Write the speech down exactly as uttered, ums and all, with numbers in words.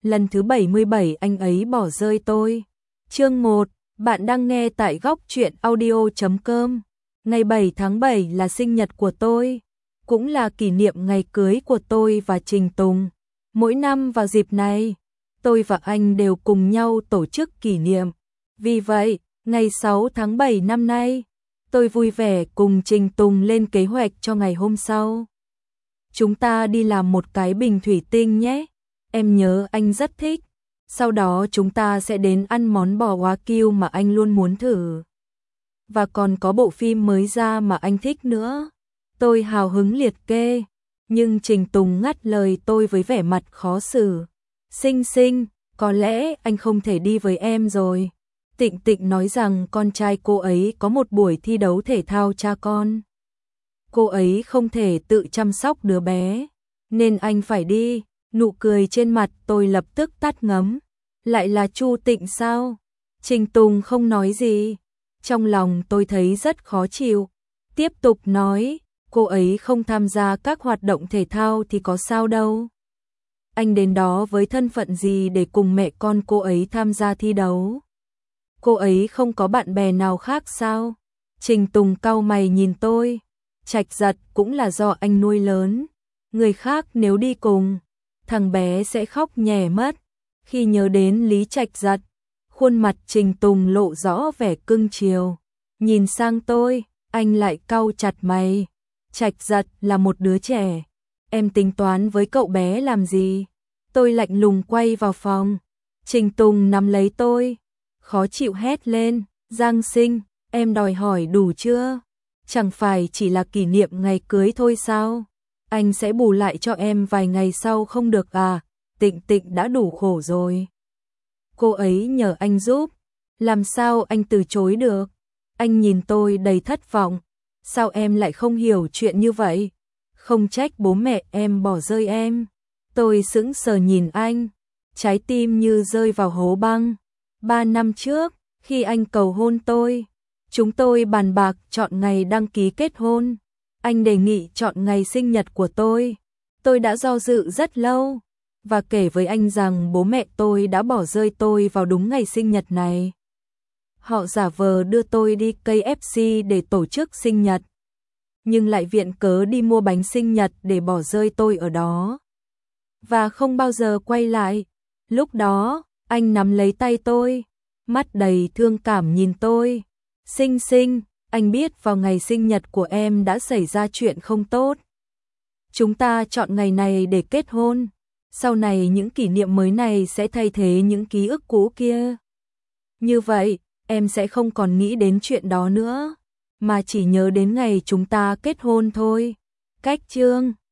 lần thứ bảy mươi bảy anh ấy bỏ rơi tôi. Chương một, bạn đang nghe tại góc truyện audio chấm com. Ngày bảy tháng bảy là sinh nhật của tôi, cũng là kỷ niệm ngày cưới của tôi và Trình Tùng. Mỗi năm vào dịp này, tôi và anh đều cùng nhau tổ chức kỷ niệm. Vì vậy, ngày sáu tháng bảy năm nay, tôi vui vẻ cùng Trình Tùng lên kế hoạch cho ngày hôm sau. Chúng ta đi làm một cái bình thủy tinh nhé, em nhớ anh rất thích. Sau đó chúng ta sẽ đến ăn món bò Wagyu mà anh luôn muốn thử. Và còn có bộ phim mới ra mà anh thích nữa. Tôi hào hứng liệt kê, nhưng Trình Tùng ngắt lời tôi với vẻ mặt khó xử. Xinh xinh, có lẽ anh không thể đi với em rồi. Tịnh Tịnh nói rằng con trai cô ấy có một buổi thi đấu thể thao cha con. Cô ấy không thể tự chăm sóc đứa bé, nên anh phải đi. Nụ cười trên mặt tôi lập tức tắt ngấm. Lại là Chu Tịnh sao? Trình Tùng không nói gì. Trong lòng tôi thấy rất khó chịu. Tiếp tục nói, cô ấy không tham gia các hoạt động thể thao thì có sao đâu. Anh đến đó với thân phận gì để cùng mẹ con cô ấy tham gia thi đấu? Cô ấy không có bạn bè nào khác sao? Trình Tùng cau mày nhìn tôi. Trạch Giật cũng là do anh nuôi lớn. Người khác nếu đi cùng, thằng bé sẽ khóc nhè mất. Khi nhớ đến Lý Trạch Giật, khuôn mặt Trình Tùng lộ rõ vẻ cưng chiều. Nhìn sang tôi, anh lại cau chặt mày. Trạch Giật là một đứa trẻ, em tính toán với cậu bé làm gì? Tôi lạnh lùng quay vào phòng. Trình Tùng nắm lấy tôi, khó chịu hét lên. Giang Sinh, em đòi hỏi đủ chưa? Chẳng phải chỉ là kỷ niệm ngày cưới thôi sao? Anh sẽ bù lại cho em vài ngày sau không được à? Tịnh Tịnh đã đủ khổ rồi. Cô ấy nhờ anh giúp, làm sao anh từ chối được? Anh nhìn tôi đầy thất vọng. Sao em lại không hiểu chuyện như vậy? Không trách bố mẹ em bỏ rơi em. Tôi sững sờ nhìn anh, trái tim như rơi vào hố băng. Ba năm trước, khi anh cầu hôn tôi, chúng tôi bàn bạc chọn ngày đăng ký kết hôn. Anh đề nghị chọn ngày sinh nhật của tôi. Tôi đã do dự rất lâu và kể với anh rằng bố mẹ tôi đã bỏ rơi tôi vào đúng ngày sinh nhật này. Họ giả vờ đưa tôi đi ca ép xê để tổ chức sinh nhật, nhưng lại viện cớ đi mua bánh sinh nhật để bỏ rơi tôi ở đó. Và không bao giờ quay lại. Lúc đó, anh nắm lấy tay tôi, mắt đầy thương cảm nhìn tôi. Sinh Sinh, anh biết vào ngày sinh nhật của em đã xảy ra chuyện không tốt. Chúng ta chọn ngày này để kết hôn. Sau này những kỷ niệm mới này sẽ thay thế những ký ức cũ kia. Như vậy, em sẽ không còn nghĩ đến chuyện đó nữa, mà chỉ nhớ đến ngày chúng ta kết hôn thôi. Cách chương